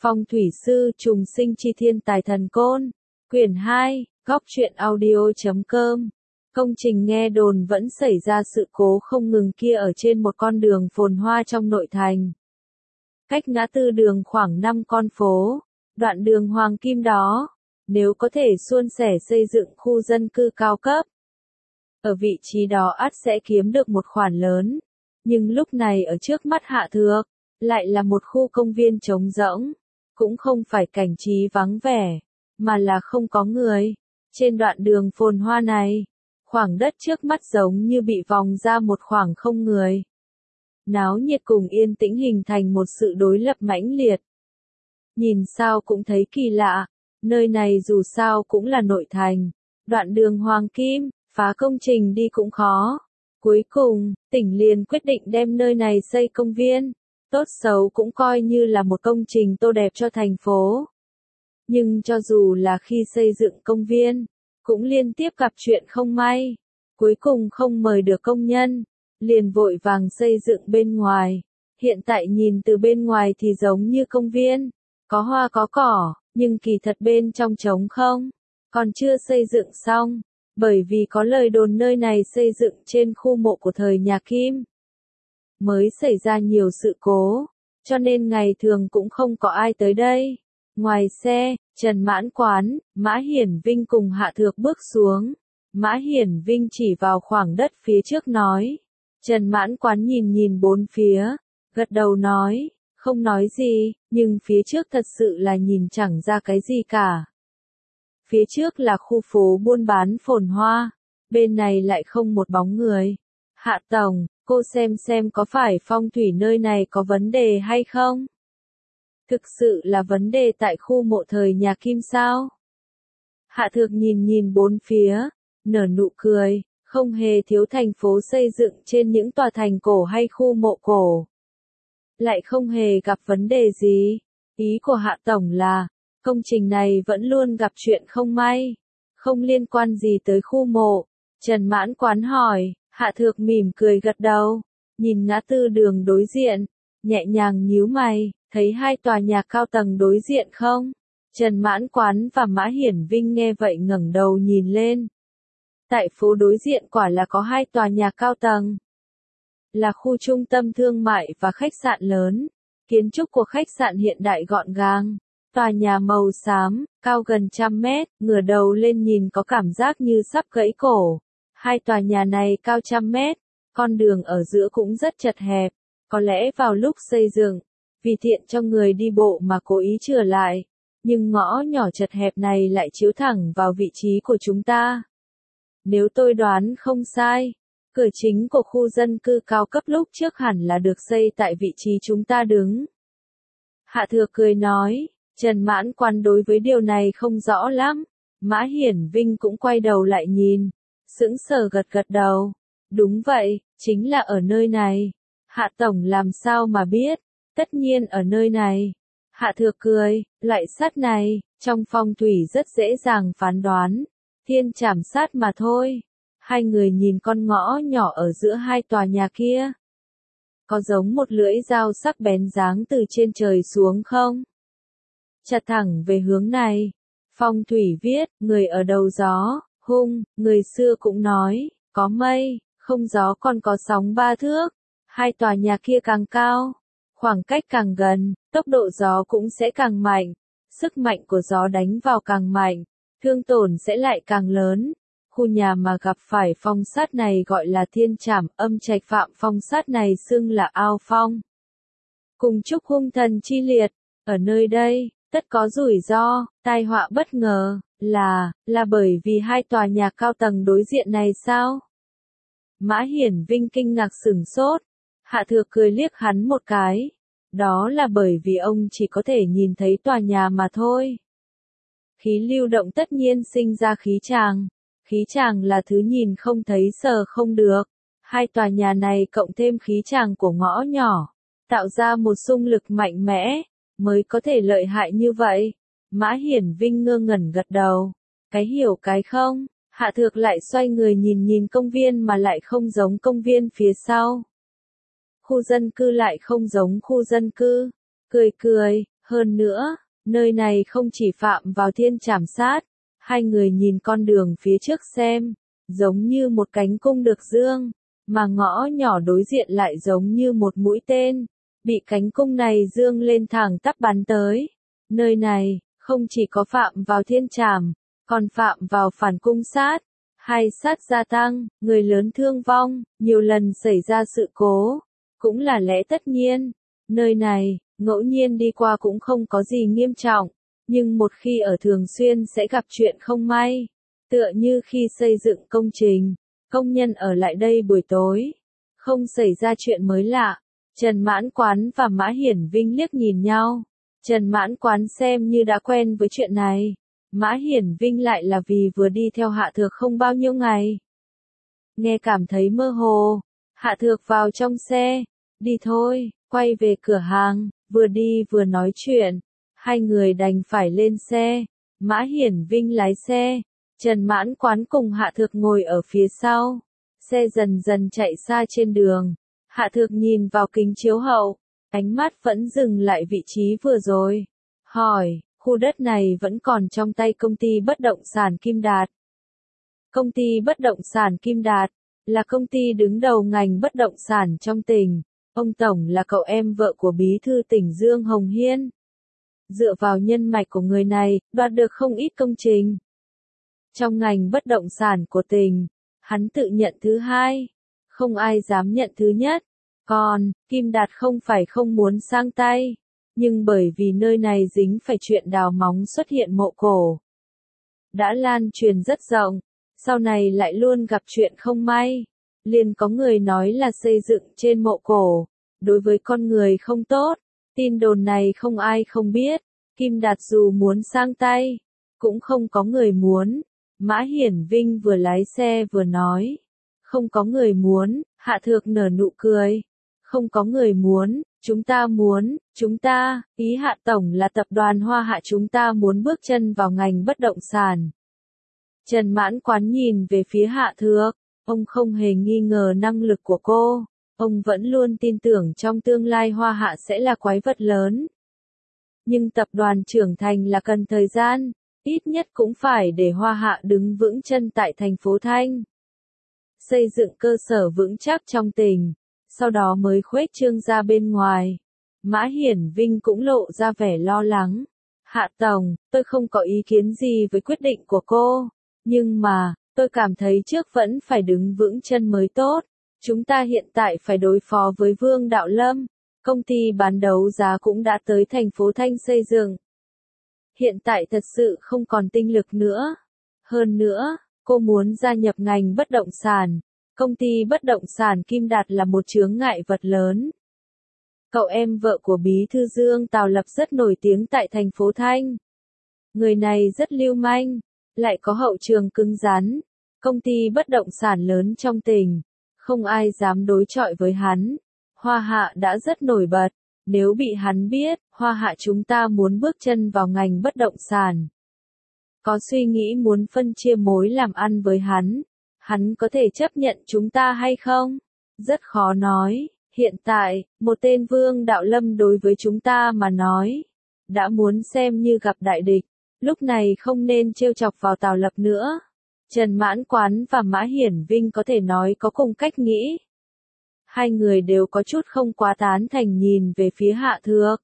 Phong thủy sư trùng sinh chi thiên tài thần côn. Quyển 2, góc truyện audio.com. Công trình nghe đồn vẫn xảy ra sự cố không ngừng kia ở trên một con đường phồn hoa trong nội thành. Cách ngã tư đường khoảng 5 con phố, đoạn đường Hoàng Kim đó, nếu có thể suôn sẻ xây dựng khu dân cư cao cấp. Ở vị trí đó ắt sẽ kiếm được một khoản lớn, nhưng lúc này ở trước mắt Hạ Thược, lại là một khu công viên trống rỗng, cũng không phải cảnh trí vắng vẻ, mà là không có người. Trên đoạn đường phồn hoa này, khoảng đất trước mắt giống như bị vòng ra một khoảng không người. Náo nhiệt cùng yên tĩnh hình thành một sự đối lập mãnh liệt. Nhìn sao cũng thấy kỳ lạ, nơi này dù sao cũng là nội thành, đoạn đường Hoàng Kim, phá công trình đi cũng khó. Cuối cùng, tỉnh liền quyết định đem nơi này xây công viên, tốt xấu cũng coi như là một công trình tô đẹp cho thành phố. Nhưng cho dù là khi xây dựng công viên, cũng liên tiếp gặp chuyện không may, cuối cùng không mời được công nhân, liền vội vàng xây dựng bên ngoài. Hiện tại nhìn từ bên ngoài thì giống như công viên, có hoa có cỏ, nhưng kỳ thật bên trong trống không, còn chưa xây dựng xong, bởi vì có lời đồn nơi này xây dựng trên khu mộ của thời nhà Kim. Mới xảy ra nhiều sự cố, cho nên ngày thường cũng không có ai tới đây. Ngoài xe, Trần Mãn Quán, Mã Hiển Vinh cùng Hạ Thược bước xuống. Mã Hiển Vinh chỉ vào khoảng đất phía trước nói. Trần Mãn Quán nhìn nhìn bốn phía, gật đầu nói, không nói gì, nhưng phía trước thật sự là nhìn chẳng ra cái gì cả. Phía trước là khu phố buôn bán phồn hoa, bên này lại không một bóng người. Hạ Tổng, cô xem có phải phong thủy nơi này có vấn đề hay không? Thực sự là vấn đề tại khu mộ thời nhà Kim sao? Hạ Thược nhìn nhìn bốn phía, nở nụ cười, không hề thiếu thành phố xây dựng trên những tòa thành cổ hay khu mộ cổ. Lại không hề gặp vấn đề gì. Ý của Hạ Tổng là, công trình này vẫn luôn gặp chuyện không may, không liên quan gì tới khu mộ. Trần Mãn Quán hỏi, Hạ Thược mỉm cười gật đầu, nhìn ngã tư đường đối diện, nhẹ nhàng nhíu mày, thấy hai tòa nhà cao tầng đối diện không? Trần Mãn Quán và Mã Hiển Vinh nghe vậy ngẩng đầu nhìn lên. Tại phố đối diện quả là có hai tòa nhà cao tầng. Là khu trung tâm thương mại và khách sạn lớn. Kiến trúc của khách sạn hiện đại gọn gàng. Tòa nhà màu xám, cao gần 100 mét, ngửa đầu lên nhìn có cảm giác như sắp gãy cổ. Hai tòa nhà này cao 100 mét, con đường ở giữa cũng rất chật hẹp. Có lẽ vào lúc xây dựng, vì tiện cho người đi bộ mà cố ý chừa lại. Nhưng ngõ nhỏ chật hẹp này lại chiếu thẳng vào vị trí của chúng ta. Nếu tôi đoán không sai, cửa chính của khu dân cư cao cấp lúc trước hẳn là được xây tại vị trí chúng ta đứng. Hạ Thược cười nói, Trần Mãn Quán đối với điều này không rõ lắm. Mã Hiển Vinh cũng quay đầu lại nhìn, sững sờ gật đầu. Đúng vậy, chính là ở nơi này. Hạ Tổng làm sao mà biết, tất nhiên ở nơi này. Hạ Thược cười, loại sắt này, trong phong thủy rất dễ dàng phán đoán. Thiên trảm sát mà thôi. Hai người nhìn con ngõ nhỏ ở giữa hai tòa nhà kia. Có giống một lưỡi dao sắc bén giáng từ trên trời xuống không? Chặt thẳng về hướng này. Phong thủy viết, người ở đầu gió, hung, người xưa cũng nói, có mây, không gió còn có sóng 3 thước. Hai tòa nhà kia càng cao, khoảng cách càng gần, tốc độ gió cũng sẽ càng mạnh. Sức mạnh của gió đánh vào càng mạnh, thương tổn sẽ lại càng lớn. Khu nhà mà gặp phải phong sát này gọi là thiên trảm, âm trạch phạm phong sát này xưng là ao phong. Cùng chúc hung thần chi liệt, ở nơi đây, tất có rủi ro, tai họa bất ngờ, là bởi vì hai tòa nhà cao tầng đối diện này sao? Mã Hiển Vinh kinh ngạc sửng sốt, Hạ Thược cười liếc hắn một cái. Đó là bởi vì ông chỉ có thể nhìn thấy tòa nhà mà thôi. Khí lưu động tất nhiên sinh ra khí tràng. Khí tràng là thứ nhìn không thấy sờ không được. Hai tòa nhà này cộng thêm khí tràng của ngõ nhỏ, tạo ra một xung lực mạnh mẽ, mới có thể lợi hại như vậy. Mã Hiển Vinh ngơ ngẩn gật đầu. Cái hiểu cái không, Hạ Thược lại xoay người nhìn nhìn công viên mà lại không giống công viên phía sau. Khu dân cư lại không giống khu dân cư. Cười cười, Hơn nữa, nơi này không chỉ phạm vào thiên trảm sát, hai người nhìn con đường phía trước xem, giống như một cánh cung được dương, mà ngõ nhỏ đối diện lại giống như một mũi tên, bị cánh cung này dương lên thẳng tắp bắn tới. Nơi này, không chỉ có phạm vào thiên trảm, còn phạm vào phản cung sát, hai sát gia tăng, người lớn thương vong, nhiều lần xảy ra sự cố, cũng là lẽ tất nhiên. Nơi này, ngẫu nhiên đi qua cũng không có gì nghiêm trọng, nhưng một khi ở thường xuyên sẽ gặp chuyện không may. Tựa như khi xây dựng công trình, công nhân ở lại đây buổi tối, không xảy ra chuyện mới lạ. Trần Mãn Quán và Mã Hiển Vinh liếc nhìn nhau. Trần Mãn Quán xem như đã quen với chuyện này. Mã Hiển Vinh lại là vì vừa đi theo Hạ Thược không bao nhiêu ngày. Nghe cảm thấy mơ hồ, Hạ Thược vào trong xe, đi thôi, quay về cửa hàng, vừa đi vừa nói chuyện. Hai người đành phải lên xe, Mã Hiển Vinh lái xe, Trần Mãn Quán cùng Hạ Thược ngồi ở phía sau. Xe dần dần chạy xa trên đường, Hạ Thược nhìn vào kính chiếu hậu, ánh mắt vẫn dừng lại vị trí vừa rồi. Hỏi, khu đất này vẫn còn trong tay công ty bất động sản Kim Đạt. Công ty bất động sản Kim Đạt là công ty đứng đầu ngành bất động sản trong tỉnh. Ông Tổng là cậu em vợ của Bí thư tỉnh Dương Hồng Hiên. Dựa vào nhân mạch của người này, đoạt được không ít công trình. Trong ngành bất động sản của tỉnh, hắn tự nhận thứ hai, không ai dám nhận thứ nhất. Còn, Kim Đạt không phải không muốn sang tay, nhưng bởi vì nơi này dính phải chuyện đào móng xuất hiện mộ cổ. Đã lan truyền rất rộng, sau này lại luôn gặp chuyện không may. Liền có người nói là xây dựng trên mộ cổ, đối với con người không tốt. Tin đồn này không ai không biết, Kim Đạt dù muốn sang tay, cũng không có người muốn. Mã Hiển Vinh vừa lái xe vừa nói, không có người muốn. Hạ Thược nở nụ cười, không có người muốn, chúng ta muốn, ý Hạ Tổng là tập đoàn Hoa Hạ chúng ta muốn bước chân vào ngành bất động sản. Trần Mãn Quán nhìn về phía Hạ Thược, ông không hề nghi ngờ năng lực của cô, ông vẫn luôn tin tưởng trong tương lai Hoa Hạ sẽ là quái vật lớn. Nhưng tập đoàn trưởng thành là cần thời gian, ít nhất cũng phải để Hoa Hạ đứng vững chân tại thành phố Thanh. Xây dựng cơ sở vững chắc trong tỉnh, sau đó mới khuếch trương ra bên ngoài. Mã Hiển Vinh cũng lộ ra vẻ lo lắng. Hạ Tổng, tôi không có ý kiến gì với quyết định của cô, nhưng mà, tôi cảm thấy trước vẫn phải đứng vững chân mới tốt. Chúng ta hiện tại phải đối phó với Vương Đạo Lâm, công ty bán đấu giá cũng đã tới thành phố Thanh xây dựng. Hiện tại thật sự không còn tinh lực nữa. Hơn nữa, cô muốn gia nhập ngành bất động sản. Công ty bất động sản Kim Đạt là một chướng ngại vật lớn. Cậu em vợ của Bí thư Dương Tào Lập rất nổi tiếng tại thành phố Thanh. Người này rất lưu manh, lại có hậu trường cứng rắn. Công ty bất động sản lớn trong tỉnh, không ai dám đối chọi với hắn. Hoa Hạ đã rất nổi bật, nếu bị hắn biết, Hoa Hạ chúng ta muốn bước chân vào ngành bất động sản. Có suy nghĩ muốn phân chia mối làm ăn với hắn có thể chấp nhận chúng ta hay không? Rất khó nói, hiện tại, một tên Vương Đạo Lâm đối với chúng ta mà nói, đã muốn xem như gặp đại địch, lúc này không nên trêu chọc vào Tào Lập nữa. Trần Mãn Quán và Mã Hiển Vinh có thể nói có cùng cách nghĩ. Hai người đều có chút không quá tán thành nhìn về phía Hạ Thược.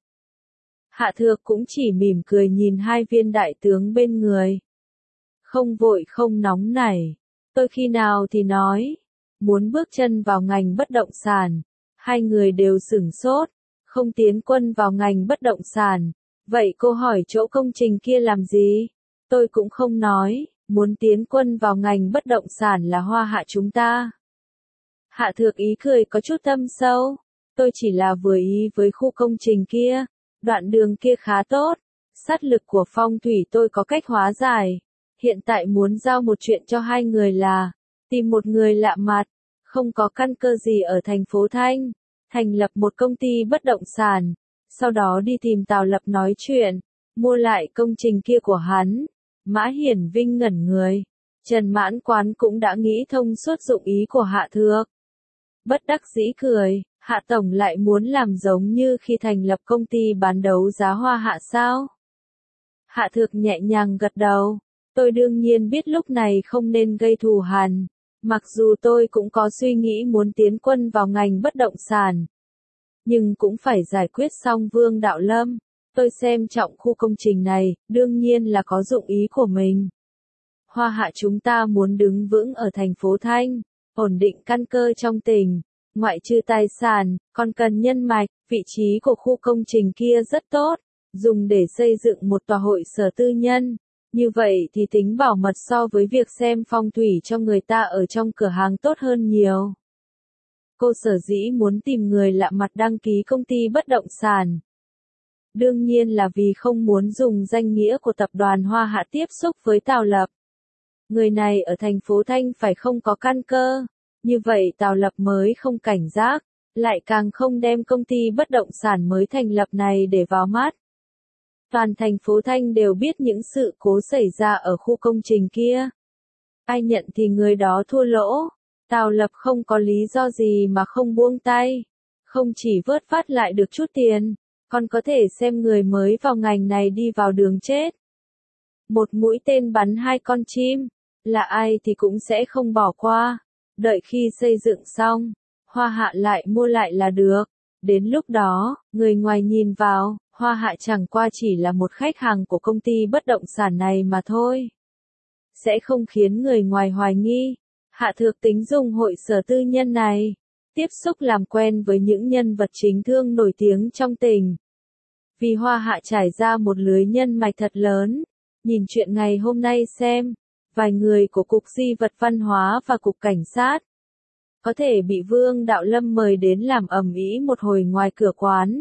Hạ Thược cũng chỉ mỉm cười nhìn hai viên đại tướng bên người. Không vội không nóng nảy, tôi khi nào thì nói, muốn bước chân vào ngành bất động sản. Hai người đều sửng sốt, không tiến quân vào ngành bất động sản. Vậy cô hỏi chỗ công trình kia làm gì? Tôi cũng không nói, muốn tiến quân vào ngành bất động sản là Hoa Hạ chúng ta. Hạ Thược ý cười có chút thâm sâu, tôi chỉ là vừa ý với khu công trình kia, đoạn đường kia khá tốt, sát lực của phong thủy tôi có cách hóa giải. Hiện tại muốn giao một chuyện cho hai người là, tìm một người lạ mặt, không có căn cơ gì ở thành phố Thanh, thành lập một công ty bất động sản, sau đó đi tìm Tào Lập nói chuyện, mua lại công trình kia của hắn. Mã Hiển Vinh ngẩn người, Trần Mãn Quán cũng đã nghĩ thông suốt dụng ý của Hạ Thược. Bất đắc dĩ cười, Hạ Tổng lại muốn làm giống như khi thành lập công ty bán đấu giá Hoa Hạ sao? Hạ Thược nhẹ nhàng gật đầu. Tôi đương nhiên biết lúc này không nên gây thù hằn. Mặc dù tôi cũng có suy nghĩ muốn tiến quân vào ngành bất động sản. Nhưng cũng phải giải quyết xong Vương Đạo Lâm. Tôi xem trọng khu công trình này, đương nhiên là có dụng ý của mình. Hoa Hạ chúng ta muốn đứng vững ở thành phố Thanh, ổn định căn cơ trong tỉnh. Ngoại trừ tài sản, còn cần nhân mạch, vị trí của khu công trình kia rất tốt, dùng để xây dựng một tòa hội sở tư nhân. Như vậy thì tính bảo mật so với việc xem phong thủy cho người ta ở trong cửa hàng tốt hơn nhiều. Cô sở dĩ muốn tìm người lạ mặt đăng ký công ty bất động sản. Đương nhiên là vì không muốn dùng danh nghĩa của tập đoàn Hoa Hạ tiếp xúc với Tào Lập. Người này ở thành phố Thanh phải không có căn cơ. Như vậy Tào Lập mới không cảnh giác, lại càng không đem công ty bất động sản mới thành lập này để vào mắt. Toàn thành phố Thanh đều biết những sự cố xảy ra ở khu công trình kia. Ai nhận thì người đó thua lỗ. Tào Lập không có lý do gì mà không buông tay. Không chỉ vớt vát lại được chút tiền, còn có thể xem người mới vào ngành này đi vào đường chết. Một mũi tên bắn hai con chim, là ai thì cũng sẽ không bỏ qua. Đợi khi xây dựng xong, Hoa Hạ lại mua lại là được. Đến lúc đó, người ngoài nhìn vào, Hoa Hạ chẳng qua chỉ là một khách hàng của công ty bất động sản này mà thôi. Sẽ không khiến người ngoài hoài nghi. Hạ Thược tính dùng hội sở tư nhân này, tiếp xúc làm quen với những nhân vật chính thương nổi tiếng trong tỉnh. Vì Hoa Hạ trải ra một lưới nhân mạch thật lớn. Nhìn chuyện ngày hôm nay xem. Vài người của Cục Di vật Văn hóa và Cục Cảnh sát có thể bị Vương Đạo Lâm mời đến làm ầm ĩ một hồi ngoài cửa quán.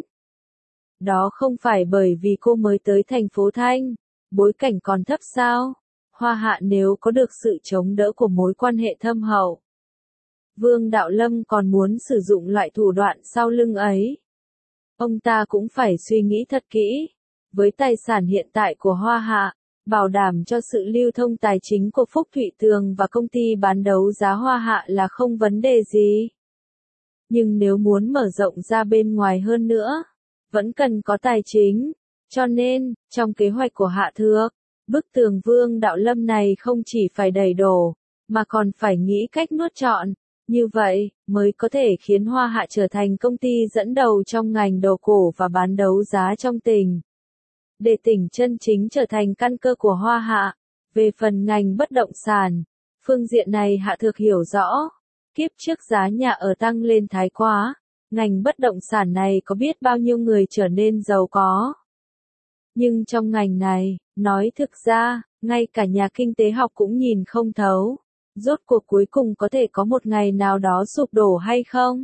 Đó không phải bởi vì cô mới tới thành phố Thanh, bối cảnh còn thấp sao? Hoa Hạ nếu có được sự chống đỡ của mối quan hệ thâm hậu. Vương Đạo Lâm còn muốn sử dụng loại thủ đoạn sau lưng ấy. Ông ta cũng phải suy nghĩ thật kỹ. Với tài sản hiện tại của Hoa Hạ, bảo đảm cho sự lưu thông tài chính của Phúc Thụy Tường và công ty bán đấu giá Hoa Hạ là không vấn đề gì. Nhưng nếu muốn mở rộng ra bên ngoài hơn nữa, vẫn cần có tài chính. Cho nên, trong kế hoạch của Hạ Thược, bức tường Vương Đạo Lâm này không chỉ phải đẩy đổ, mà còn phải nghĩ cách nuốt trọn. Như vậy, mới có thể khiến Hoa Hạ trở thành công ty dẫn đầu trong ngành đồ cổ và bán đấu giá trong tỉnh. Để tỉnh chân chính trở thành căn cơ của Hoa Hạ. Về phần ngành bất động sản, phương diện này Hạ Thược hiểu rõ. Kiếp trước giá nhà ở tăng lên thái quá, ngành bất động sản này có biết bao nhiêu người trở nên giàu có. Nhưng trong ngành này, nói thực ra, ngay cả nhà kinh tế học cũng nhìn không thấu. Rốt cuộc cuối cùng có thể có một ngày nào đó sụp đổ hay không?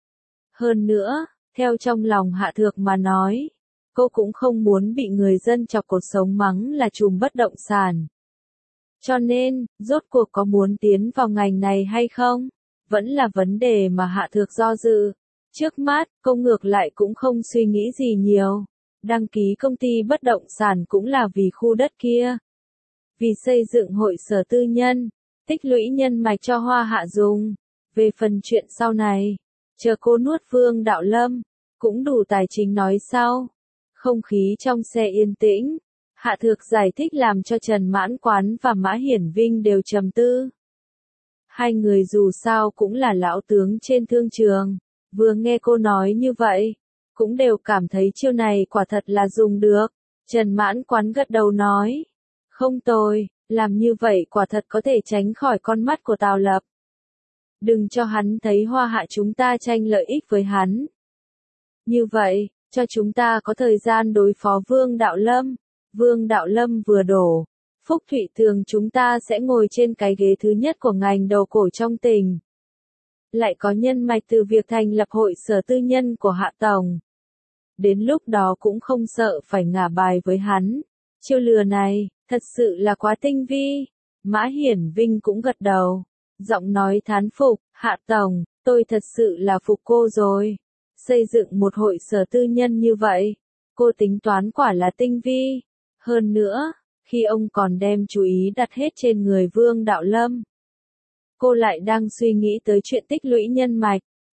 Hơn nữa, theo trong lòng Hạ Thược mà nói, cô cũng không muốn bị người dân chọc cột sống mắng là trùm bất động sản. Cho nên, rốt cuộc có muốn tiến vào ngành này hay không? Vẫn là vấn đề mà Hạ Thược do dự. Trước mắt, cô ngược lại cũng không suy nghĩ gì nhiều. Đăng ký công ty bất động sản cũng là vì khu đất kia. Vì xây dựng hội sở tư nhân, tích lũy nhân mạch cho Hoa Hạ dùng. Về phần chuyện sau này, chờ cô nuốt Vương Đạo Lâm, cũng đủ tài chính nói sau. Không khí trong xe yên tĩnh, Hạ Thược giải thích làm cho Trần Mãn Quán và Mã Hiển Vinh đều trầm tư. Hai người dù sao cũng là lão tướng trên thương trường, vừa nghe cô nói như vậy, cũng đều cảm thấy chiêu này quả thật là dùng được. Trần Mãn Quán gật đầu nói, không tồi, làm như vậy quả thật có thể tránh khỏi con mắt của Tào Lập. Đừng cho hắn thấy Hoa Hạ chúng ta tranh lợi ích với hắn. Như vậy, cho chúng ta có thời gian đối phó Vương Đạo Lâm. Vương Đạo Lâm vừa đổ, Phúc Thụy Tường chúng ta sẽ ngồi trên cái ghế thứ nhất của ngành đồ cổ trong tỉnh. Lại có nhân mạch từ việc thành lập hội sở tư nhân của Hạ Tổng. Đến lúc đó cũng không sợ phải ngả bài với hắn. Chiêu lừa này, thật sự là quá tinh vi. Mã Hiển Vinh cũng gật đầu. Giọng nói thán phục, Hạ Tổng, tôi thật sự là phục cô rồi. Xây dựng một hội sở tư nhân như vậy, cô tính toán quả là tinh vi. Hơn nữa, khi ông còn đem chú ý đặt hết trên người Vương Đạo Lâm, cô lại đang suy nghĩ tới chuyện tích lũy nhân mạch.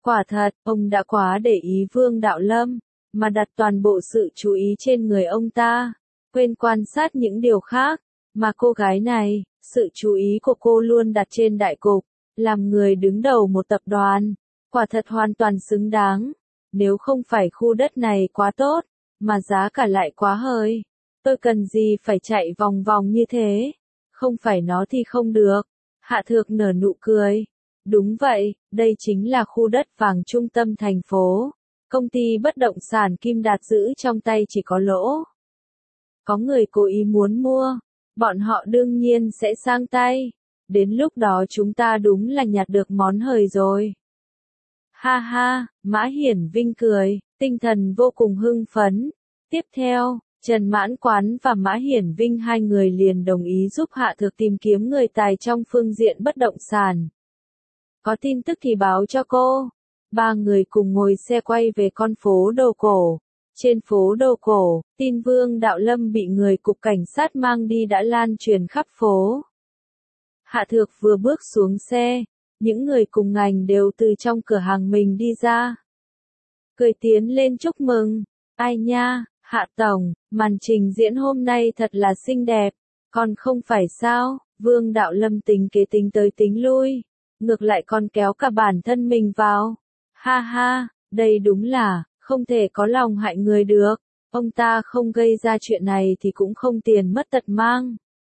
Quả thật, ông đã quá để ý Vương Đạo Lâm, mà đặt toàn bộ sự chú ý trên người ông ta, quên quan sát những điều khác, mà cô gái này, sự chú ý của cô luôn đặt trên đại cục, làm người đứng đầu một tập đoàn, quả thật hoàn toàn xứng đáng. Nếu không phải khu đất này quá tốt, mà giá cả lại quá hời, tôi cần gì phải chạy vòng vòng như thế, không phải nó thì không được. Hạ Thược nở nụ cười. Đúng vậy, đây chính là khu đất vàng trung tâm thành phố. Công ty bất động sản Kim Đạt giữ trong tay chỉ có lỗ. Có người cố ý muốn mua, bọn họ đương nhiên sẽ sang tay. Đến lúc đó chúng ta đúng là nhặt được món hời rồi. Ha ha, Mã Hiển Vinh cười, tinh thần vô cùng hưng phấn. Tiếp theo, Trần Mãn Quán và Mã Hiển Vinh hai người liền đồng ý giúp Hạ Thược tìm kiếm người tài trong phương diện bất động sản. Có tin tức thì báo cho cô. Ba người cùng ngồi xe quay về con phố Đồ Cổ. Trên phố Đồ Cổ, tin Vương Đạo Lâm bị người cục cảnh sát mang đi đã lan truyền khắp phố. Hạ Thược vừa bước xuống xe, những người cùng ngành đều từ trong cửa hàng mình đi ra. Cười tiến lên chúc mừng. Ai nha, Hạ Tổng, màn trình diễn hôm nay thật là xinh đẹp. Còn không phải sao, Vương Đạo Lâm tính kế tính tới tính lui. Ngược lại còn kéo cả bản thân mình vào. Ha ha, đây đúng là, không thể có lòng hại người được. Ông ta không gây ra chuyện này thì cũng không tiền mất tật mang.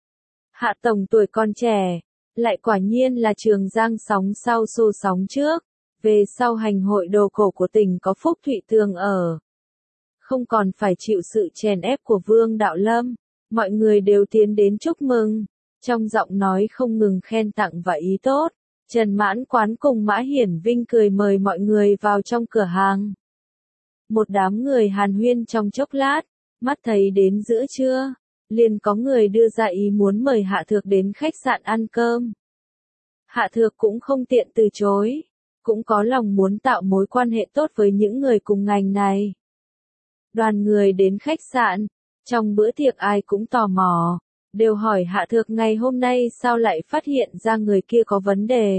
Hạ Tổng tuổi còn trẻ, lại quả nhiên là Trường Giang sóng sau xô sóng trước. Về sau hành hội Đồ Cổ của tỉnh có Phúc Thụy Tường ở. Không còn phải chịu sự chèn ép của Vương Đạo Lâm. Mọi người đều tiến đến chúc mừng. Trong giọng nói không ngừng khen tặng và ý tốt. Trần Mãn Quán cùng Mã Hiển Vinh cười mời mọi người vào trong cửa hàng. Một đám người hàn huyên trong chốc lát, mắt thấy đến giữa trưa, liền có người đưa ra ý muốn mời Hạ Thược đến khách sạn ăn cơm. Hạ Thược cũng không tiện từ chối, cũng có lòng muốn tạo mối quan hệ tốt với những người cùng ngành này. Đoàn người đến khách sạn, trong bữa tiệc ai cũng tò mò. Đều hỏi Hạ Thược ngày hôm nay sao lại phát hiện ra người kia có vấn đề.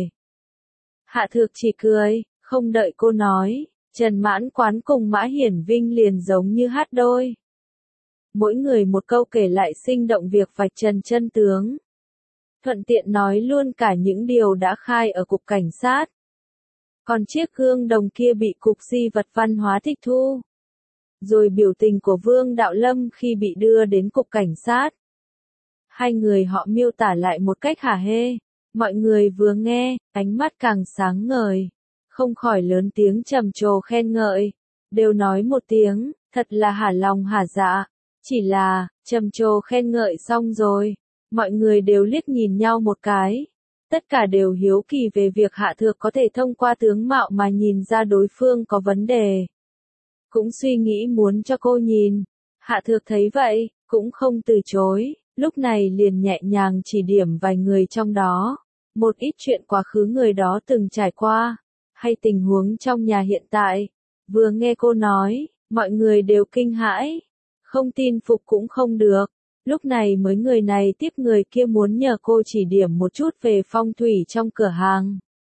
Hạ Thược chỉ cười, không đợi cô nói, Trần Mãn Quán cùng Mã Hiển Vinh liền giống như hát đôi. Mỗi người một câu kể lại sinh động việc vạch trần chân tướng. Thuận tiện nói luôn cả những điều đã khai ở cục cảnh sát. Còn chiếc gương đồng kia bị cục di vật văn hóa tịch thu. Rồi biểu tình của Vương Đạo Lâm khi bị đưa đến cục cảnh sát. Hai người họ miêu tả lại một cách hả hê. Mọi người vừa nghe, ánh mắt càng sáng ngời. Không khỏi lớn tiếng trầm trồ khen ngợi. Đều nói một tiếng, thật là hả lòng hả dạ. Chỉ là, trầm trồ khen ngợi xong rồi. Mọi người đều liếc nhìn nhau một cái. Tất cả đều hiếu kỳ về việc Hạ Thược có thể thông qua tướng mạo mà nhìn ra đối phương có vấn đề. Cũng suy nghĩ muốn cho cô nhìn. Hạ Thược thấy vậy, cũng không từ chối. Lúc này liền nhẹ nhàng chỉ điểm vài người trong đó. Một ít chuyện quá khứ người đó từng trải qua. Hay tình huống trong nhà hiện tại. Vừa nghe cô nói, mọi người đều kinh hãi. Không tin phục cũng không được. Lúc này mới người này tiếp người kia muốn nhờ cô chỉ điểm một chút về phong thủy trong cửa hàng.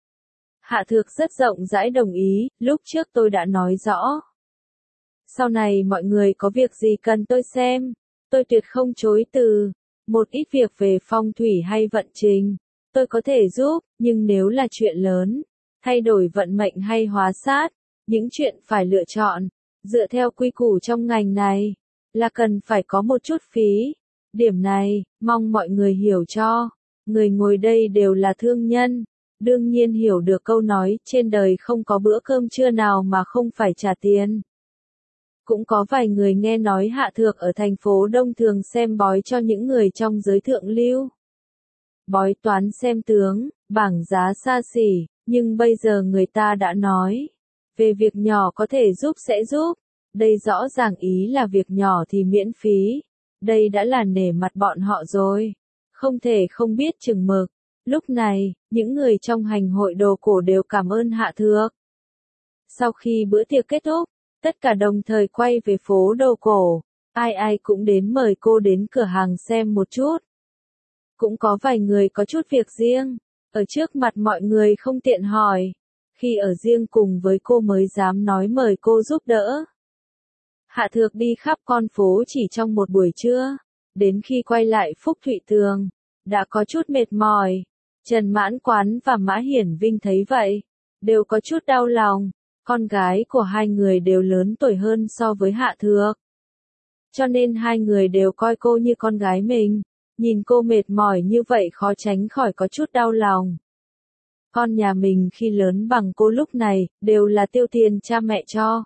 Hạ Thược rất rộng rãi đồng ý, lúc trước tôi đã nói rõ. Sau này mọi người có việc gì cần tôi xem. Tôi tuyệt không chối từ. Một ít việc về phong thủy hay vận trình, tôi có thể giúp, nhưng nếu là chuyện lớn, thay đổi vận mệnh hay hóa sát, những chuyện phải lựa chọn, dựa theo quy củ trong ngành này, là cần phải có một chút phí. Điểm này, mong mọi người hiểu cho. Người ngồi đây đều là thương nhân, đương nhiên hiểu được câu nói trên đời không có bữa cơm trưa nào mà không phải trả tiền. Cũng có vài người nghe nói Hạ Thược ở thành phố Đông thường xem bói cho những người trong giới thượng lưu. Bói toán xem tướng, bảng giá xa xỉ, nhưng bây giờ người ta đã nói, về việc nhỏ có thể giúp sẽ giúp. Đây rõ ràng ý là việc nhỏ thì miễn phí. Đây đã là nể mặt bọn họ rồi. Không thể không biết chừng mực. Lúc này, những người trong hành hội Đồ Cổ đều cảm ơn Hạ Thược. Sau khi bữa tiệc kết thúc, tất cả đồng thời quay về phố Đồ Cổ. Ai ai cũng đến mời cô đến cửa hàng xem một chút. Cũng có vài người có chút việc riêng. Ở trước mặt mọi người không tiện hỏi. Khi ở riêng cùng với cô mới dám nói mời cô giúp đỡ. Hạ Thược đi khắp con phố chỉ trong một buổi trưa. Đến khi quay lại Phúc Thụy Tường, đã có chút mệt mỏi. Trần Mãn Quán và Mã Hiển Vinh thấy vậy, đều có chút đau lòng. Con gái của hai người đều lớn tuổi hơn so với Hạ Thược. Cho nên hai người đều coi cô như con gái mình. Nhìn cô mệt mỏi như vậy khó tránh khỏi có chút đau lòng. Con nhà mình khi lớn bằng cô lúc này, đều là tiêu tiền cha mẹ cho.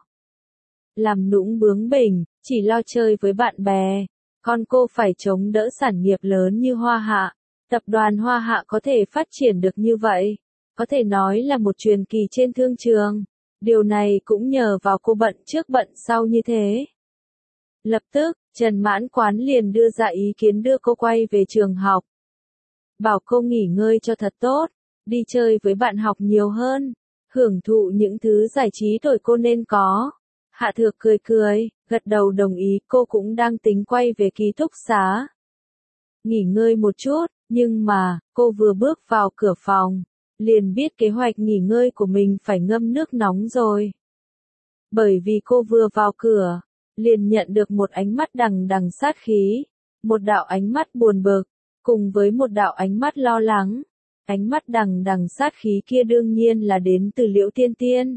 Làm nũng bướng bỉnh, chỉ lo chơi với bạn bè. Con cô phải chống đỡ sản nghiệp lớn như Hoa Hạ. Tập đoàn Hoa Hạ có thể phát triển được như vậy, có thể nói là một truyền kỳ trên thương trường. Điều này cũng nhờ vào cô bận trước bận sau như thế. Lập tức, Trần Mãn Quán liền đưa ra ý kiến đưa cô quay về trường học. Bảo cô nghỉ ngơi cho thật tốt, đi chơi với bạn học nhiều hơn, hưởng thụ những thứ giải trí tuổi cô nên có. Hạ Thược cười cười, gật đầu đồng ý, cô cũng đang tính quay về ký túc xá. Nghỉ ngơi một chút, nhưng mà, cô vừa bước vào cửa phòng, liền biết kế hoạch nghỉ ngơi của mình phải ngâm nước nóng rồi. Bởi vì cô vừa vào cửa, liền nhận được một ánh mắt đằng đằng sát khí, một đạo ánh mắt buồn bực, cùng với một đạo ánh mắt lo lắng. Ánh mắt đằng đằng sát khí kia đương nhiên là đến từ Liễu Tiên Tiên.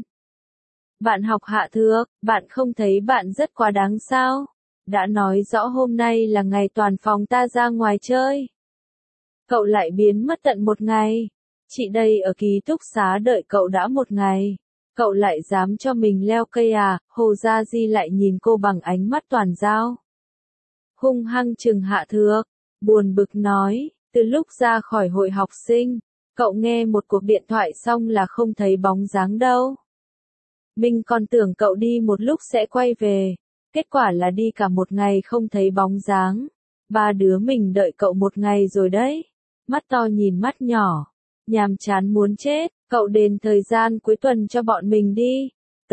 Bạn học Hạ Thược, bạn không thấy bạn rất quá đáng sao? Đã nói rõ hôm nay là ngày toàn phòng ta ra ngoài chơi. Cậu lại biến mất tận một ngày. Chị đây ở ký túc xá đợi cậu đã một ngày. Cậu lại dám cho mình leo cây à? Hồ Gia Di lại nhìn cô bằng ánh mắt toàn dao. Hung hăng trừng Hạ Thược, buồn bực nói, từ lúc ra khỏi hội học sinh, cậu nghe một cuộc điện thoại xong là không thấy bóng dáng đâu. Mình còn tưởng cậu đi một lúc sẽ quay về, kết quả là đi cả một ngày không thấy bóng dáng. Ba đứa mình đợi cậu một ngày rồi đấy. Mắt to nhìn mắt nhỏ, nhàm chán muốn chết, cậu đền thời gian cuối tuần cho bọn mình đi.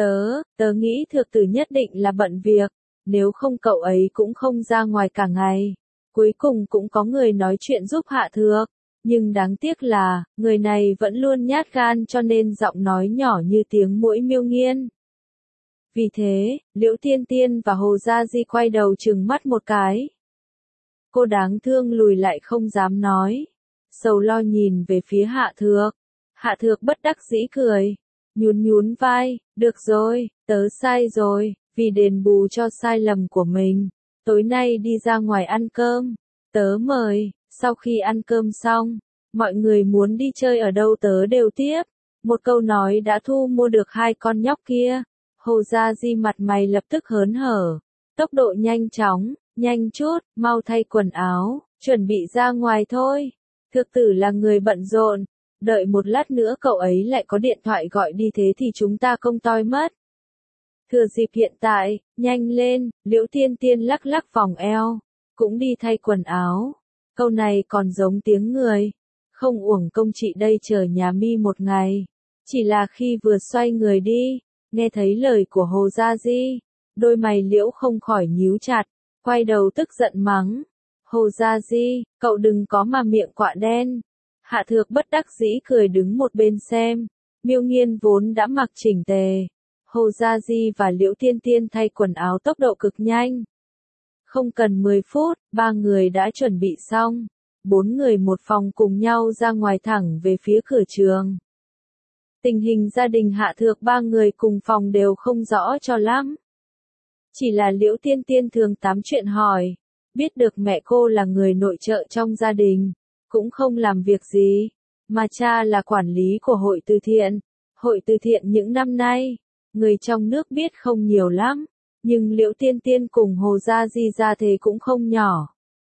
Tớ nghĩ Thược Tử nhất định là bận việc, nếu không cậu ấy cũng không ra ngoài cả ngày. Cuối cùng cũng có người nói chuyện giúp Hạ Thược, nhưng đáng tiếc là, người này vẫn luôn nhát gan cho nên giọng nói nhỏ như tiếng muỗi miêu nghiên. Vì thế, Liễu Tiên Tiên và Hồ Gia Di quay đầu trừng mắt một cái. Cô đáng thương lùi lại không dám nói. Sầu lo nhìn về phía Hạ Thược. Hạ Thược bất đắc dĩ cười. Nhún nhún vai, được rồi, tớ sai rồi, vì đền bù cho sai lầm của mình. Tối nay đi ra ngoài ăn cơm. Tớ mời, sau khi ăn cơm xong, mọi người muốn đi chơi ở đâu tớ đều tiếp. Một câu nói đã thu mua được hai con nhóc kia. Hồ Gia Di mặt mày lập tức hớn hở. Tốc độ nhanh chóng, nhanh chút, mau thay quần áo, chuẩn bị ra ngoài thôi. Thược Tử là người bận rộn, đợi một lát nữa cậu ấy lại có điện thoại gọi đi thế thì chúng ta công toi mất. Thừa dịp hiện tại, nhanh lên, Liễu Tiên Tiên lắc lắc vòng eo, cũng đi thay quần áo. Câu này còn giống tiếng người, không uổng công chị đây chờ nhà mi một ngày. Chỉ là khi vừa xoay người đi, nghe thấy lời của Hồ Gia Di, đôi mày Liễu không khỏi nhíu chặt, quay đầu tức giận mắng. Hồ Gia Di, cậu đừng có mà miệng quạ đen. Hạ Thược bất đắc dĩ cười đứng một bên xem. Miêu Nghiên vốn đã mặc chỉnh tề. Hồ Gia Di và Liễu Tiên Tiên thay quần áo tốc độ cực nhanh. Không cần 10 phút, ba người đã chuẩn bị xong. Bốn người một phòng cùng nhau ra ngoài thẳng về phía cửa trường. Tình hình gia đình Hạ Thược ba người cùng phòng đều không rõ cho lắm. Chỉ là Liễu Tiên Tiên thường tám chuyện hỏi. Biết được mẹ cô là người nội trợ trong gia đình, cũng không làm việc gì, mà cha là quản lý của hội từ thiện. Hội từ thiện những năm nay, người trong nước biết không nhiều lắm, nhưng Liễu Tiên Tiên cùng Hồ Gia Di gia thế cũng không nhỏ.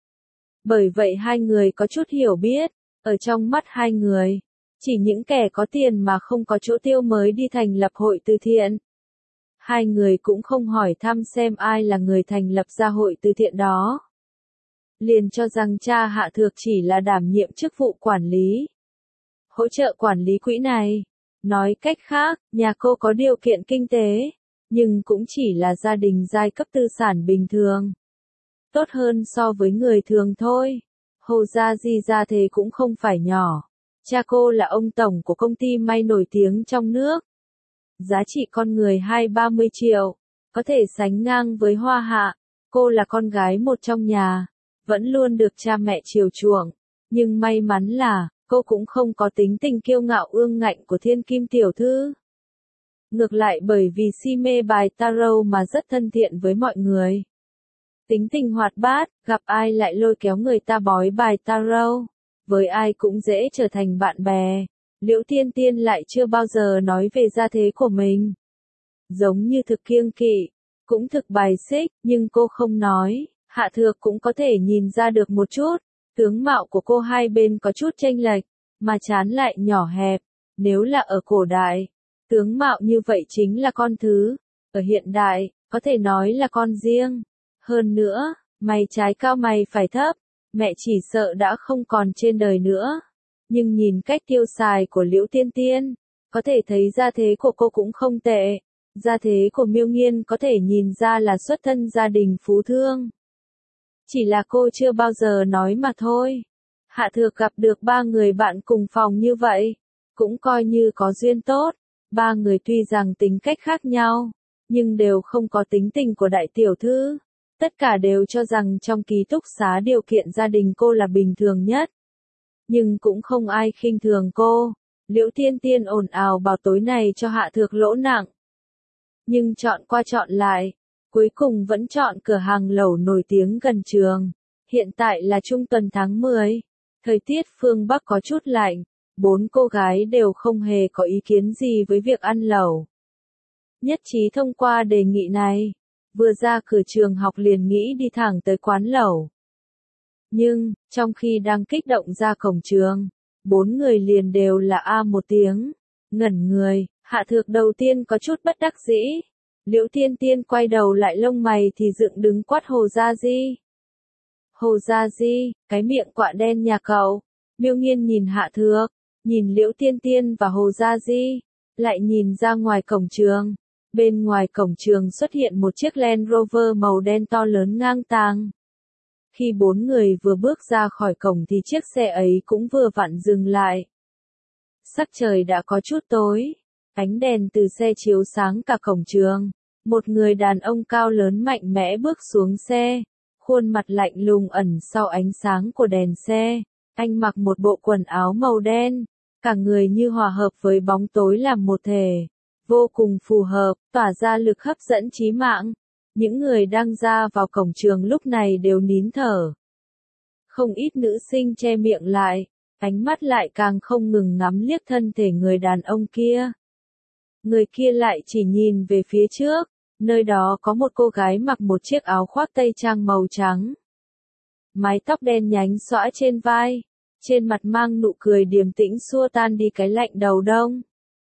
Bởi vậy hai người có chút hiểu biết, ở trong mắt hai người, chỉ những kẻ có tiền mà không có chỗ tiêu mới đi thành lập hội từ thiện. Hai người cũng không hỏi thăm xem ai là người thành lập ra hội từ thiện đó. Liền cho rằng cha Hạ Thược chỉ là đảm nhiệm chức vụ quản lý, hỗ trợ quản lý quỹ này. Nói cách khác, nhà cô có điều kiện kinh tế, nhưng cũng chỉ là gia đình giai cấp tư sản bình thường. Tốt hơn so với người thường thôi. Hồ Gia Di gia thế cũng không phải nhỏ. Cha cô là ông tổng của công ty may nổi tiếng trong nước, giá trị con người 20-30 triệu, có thể sánh ngang với Hoa Hạ. Cô là con gái một trong nhà, vẫn luôn được cha mẹ chiều chuộng, nhưng may mắn là, cô cũng không có tính tình kiêu ngạo ương ngạnh của thiên kim tiểu thư. Ngược lại bởi vì si mê bài tarot mà rất thân thiện với mọi người. Tính tình hoạt bát, gặp ai lại lôi kéo người ta bói bài tarot, với ai cũng dễ trở thành bạn bè. Liễu Tiên Tiên lại chưa bao giờ nói về gia thế của mình. Giống như thực kiêng kỵ, cũng thực bài xích, nhưng cô không nói. Hạ Thược cũng có thể nhìn ra được một chút, tướng mạo của cô hai bên có chút chênh lệch, mà trán lại nhỏ hẹp. Nếu là ở cổ đại, tướng mạo như vậy chính là con thứ. Ở hiện đại, có thể nói là con riêng. Hơn nữa, mày trái cao mày phải thấp, mẹ chỉ sợ đã không còn trên đời nữa. Nhưng nhìn cách tiêu xài của Liễu Tiên Tiên, có thể thấy gia thế của cô cũng không tệ. Gia thế của Miêu Nghiên có thể nhìn ra là xuất thân gia đình phú thương. Chỉ là cô chưa bao giờ nói mà thôi. Hạ Thược gặp được ba người bạn cùng phòng như vậy, cũng coi như có duyên tốt. Ba người tuy rằng tính cách khác nhau, nhưng đều không có tính tình của đại tiểu thư. Tất cả đều cho rằng trong ký túc xá điều kiện gia đình cô là bình thường nhất. Nhưng cũng không ai khinh thường cô. Liễu Tiên Tiên ồn ào bảo tối này cho Hạ Thược lỗ nặng. Nhưng chọn qua chọn lại, cuối cùng vẫn chọn cửa hàng lẩu nổi tiếng gần trường. Hiện tại là trung tuần tháng 10, thời tiết phương Bắc có chút lạnh, bốn cô gái đều không hề có ý kiến gì với việc ăn lẩu. Nhất trí thông qua đề nghị này, vừa ra cửa trường học liền nghĩ đi thẳng tới quán lẩu. Nhưng, trong khi đang kích động ra cổng trường, bốn người liền đều là a một tiếng, ngẩn người. Hạ Thược đầu tiên có chút bất đắc dĩ. Liễu Tiên Tiên quay đầu lại lông mày thì dựng đứng quát Hồ Gia Di. Hồ Gia Di, cái miệng quạ đen nhà cậu. Miêu Nghiên nhìn Hạ Thược, nhìn Liễu Tiên Tiên và Hồ Gia Di, lại nhìn ra ngoài cổng trường. Bên ngoài cổng trường xuất hiện một chiếc Land Rover màu đen to lớn ngang tàng. Khi bốn người vừa bước ra khỏi cổng thì chiếc xe ấy cũng vừa vặn dừng lại. Sắc trời đã có chút tối. Ánh đèn từ xe chiếu sáng cả cổng trường. Một người đàn ông cao lớn mạnh mẽ bước xuống xe. Khuôn mặt lạnh lùng ẩn sau ánh sáng của đèn xe. Anh mặc một bộ quần áo màu đen. Cả người như hòa hợp với bóng tối làm một thể. Vô cùng phù hợp, tỏa ra lực hấp dẫn chí mạng. Những người đang ra vào cổng trường lúc này đều nín thở. Không ít nữ sinh che miệng lại. Ánh mắt lại càng không ngừng ngắm liếc thân thể người đàn ông kia. Người kia lại chỉ nhìn về phía trước, nơi đó có một cô gái mặc một chiếc áo khoác tây trang màu trắng. Mái tóc đen nhánh xõa trên vai, trên mặt mang nụ cười điềm tĩnh xua tan đi cái lạnh đầu đông.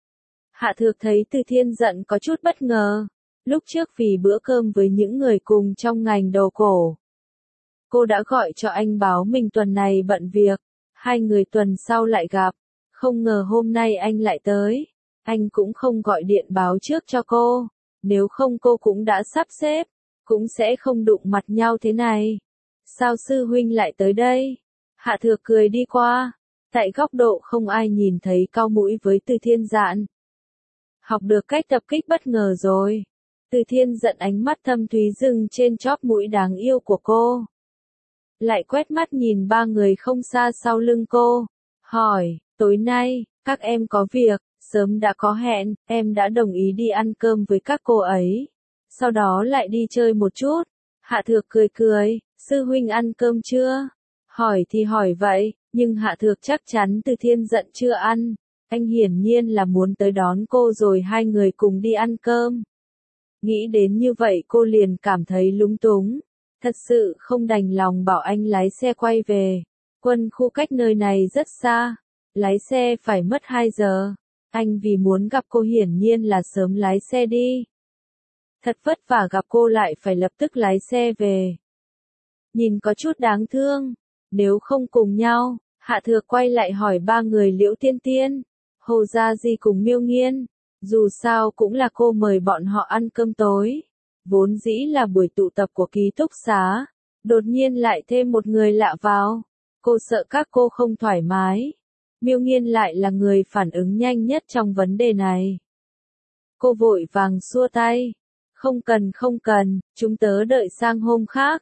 Hạ Thược thấy Từ Thiên giận có chút bất ngờ, lúc trước vì bữa cơm với những người cùng trong ngành đồ cổ. Cô đã gọi cho anh báo mình tuần này bận việc, hai người tuần sau lại gặp, không ngờ hôm nay anh lại tới. Anh cũng không gọi điện báo trước cho cô, nếu không cô cũng đã sắp xếp, cũng sẽ không đụng mặt nhau thế này. Sao sư huynh lại tới đây? Hạ Thược cười đi qua, tại góc độ không ai nhìn thấy cau mũi với Từ Thiên Dạn. Học được cách tập kích bất ngờ rồi. Từ Thiên giận ánh mắt thâm thúy dừng trên chóp mũi đáng yêu của cô. Lại quét mắt nhìn ba người không xa sau lưng cô, hỏi, tối nay, các em có việc. Sớm đã có hẹn, em đã đồng ý đi ăn cơm với các cô ấy. Sau đó lại đi chơi một chút. Hạ Thược cười cười, sư huynh ăn cơm chưa? Hỏi thì hỏi vậy, nhưng Hạ Thược chắc chắn Từ Thiên giận chưa ăn. Anh hiển nhiên là muốn tới đón cô rồi hai người cùng đi ăn cơm. Nghĩ đến như vậy cô liền cảm thấy lúng túng. Thật sự không đành lòng bảo anh lái xe quay về. Quân khu cách nơi này rất xa. Lái xe phải mất 2 giờ. Anh vì muốn gặp cô hiển nhiên là sớm lái xe đi. Thật vất vả gặp cô lại phải lập tức lái xe về. Nhìn có chút đáng thương. Nếu không cùng nhau, Hạ Thược quay lại hỏi ba người Liễu Tiên Tiên, Hồ Gia Di cùng Miêu Nghiên. Dù sao cũng là cô mời bọn họ ăn cơm tối. Vốn dĩ là buổi tụ tập của ký túc xá. Đột nhiên lại thêm một người lạ vào. Cô sợ các cô không thoải mái. Miêu Nghiên lại là người phản ứng nhanh nhất trong vấn đề này. Cô vội vàng xua tay. Không cần, chúng tớ đợi sang hôm khác.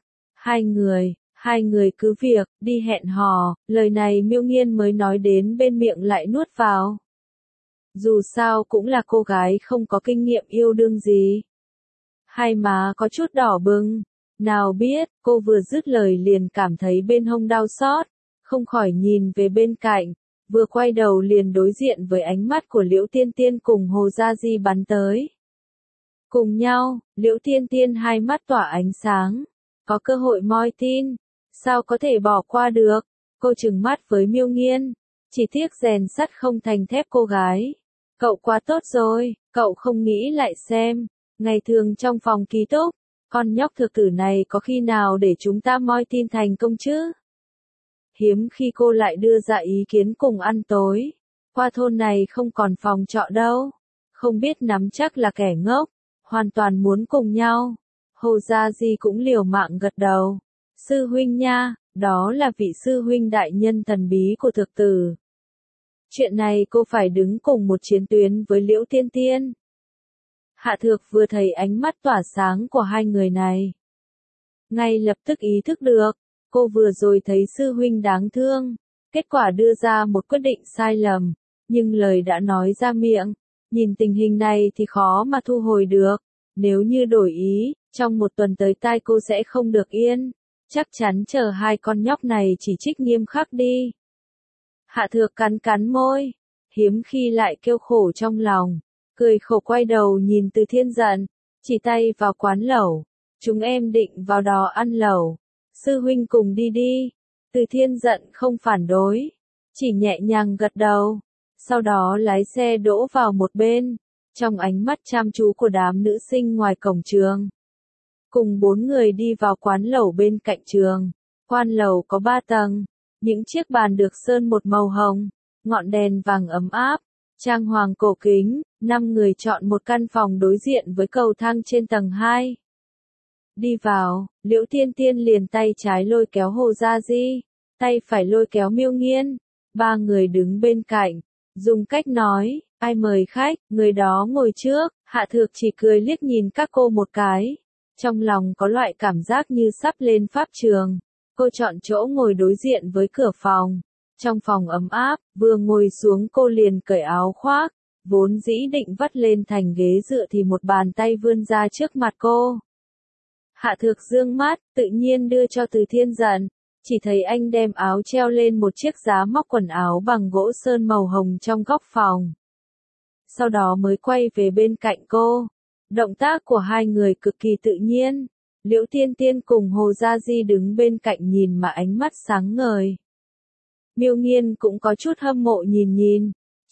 Hai người cứ việc, đi hẹn hò, lời này Miêu Nghiên mới nói đến bên miệng lại nuốt vào. Dù sao cũng là cô gái không có kinh nghiệm yêu đương gì. Hai má có chút đỏ bừng. Nào biết, cô vừa dứt lời liền cảm thấy bên hông đau xót, không khỏi nhìn về bên cạnh, vừa quay đầu liền đối diện với ánh mắt của Liễu Tiên Tiên cùng Hồ Gia Di bắn tới. Cùng nhau, Liễu Tiên Tiên hai mắt tỏa ánh sáng, có cơ hội moi tin, sao có thể bỏ qua được, cô trừng mắt với Miêu Nghiên, chỉ tiếc rèn sắt không thành thép cô gái. Cậu quá tốt rồi, cậu không nghĩ lại xem, ngày thường trong phòng ký túc, con nhóc thực tử này có khi nào để chúng ta moi tin thành công chứ? Hiếm khi cô lại đưa ra ý kiến cùng ăn tối, qua thôn này không còn phòng trọ đâu, không biết nắm chắc là kẻ ngốc, hoàn toàn muốn cùng nhau. Hồ Gia Di cũng liều mạng gật đầu. Sư huynh nha, đó là vị sư huynh đại nhân thần bí của thực tử. Chuyện này cô phải đứng cùng một chiến tuyến với Liễu Tiên Tiên. Hạ Thược vừa thấy ánh mắt tỏa sáng của hai người này, ngay lập tức ý thức được, cô vừa rồi thấy sư huynh đáng thương, kết quả đưa ra một quyết định sai lầm, nhưng lời đã nói ra miệng, nhìn tình hình này thì khó mà thu hồi được, nếu như đổi ý, trong một tuần tới tai cô sẽ không được yên, chắc chắn chờ hai con nhóc này chỉ trích nghiêm khắc đi. Hạ Thược cắn môi, hiếm khi lại kêu khổ trong lòng, cười khổ quay đầu nhìn Từ Thiên Giận, chỉ tay vào quán lẩu, chúng em định vào đó ăn lẩu, sư huynh cùng đi đi. Từ Thiên Giận không phản đối, chỉ nhẹ nhàng gật đầu, sau đó lái xe đỗ vào một bên, trong ánh mắt chăm chú của đám nữ sinh ngoài cổng trường. Cùng 4 người đi vào quán lẩu bên cạnh trường, quan lẩu có 3 tầng, những chiếc bàn được sơn một màu hồng, ngọn đèn vàng ấm áp, trang hoàng cổ kính, 5 người chọn một căn phòng đối diện với cầu thang trên tầng 2. Đi vào, Liễu Tiên Tiên liền tay trái lôi kéo Hồ Gia Di, tay phải lôi kéo Miêu Nghiên, 3 người đứng bên cạnh, dùng cách nói, ai mời khách, người đó ngồi trước. Hạ Thược chỉ cười liếc nhìn các cô một cái, trong lòng có loại cảm giác như sắp lên pháp trường. Cô chọn chỗ ngồi đối diện với cửa phòng, trong phòng ấm áp, vừa ngồi xuống cô liền cởi áo khoác, vốn dĩ định vắt lên thành ghế dựa thì một bàn tay vươn ra trước mặt cô. Hạ Thược dương mắt, tự nhiên đưa cho Từ Thiên Giận, chỉ thấy anh đem áo treo lên một chiếc giá móc quần áo bằng gỗ sơn màu hồng trong góc phòng. Sau đó mới quay về bên cạnh cô. Động tác của hai người cực kỳ tự nhiên. Liễu Tiên Tiên cùng Hồ Gia Di đứng bên cạnh nhìn mà ánh mắt sáng ngời. Miêu Nghiên cũng có chút hâm mộ nhìn.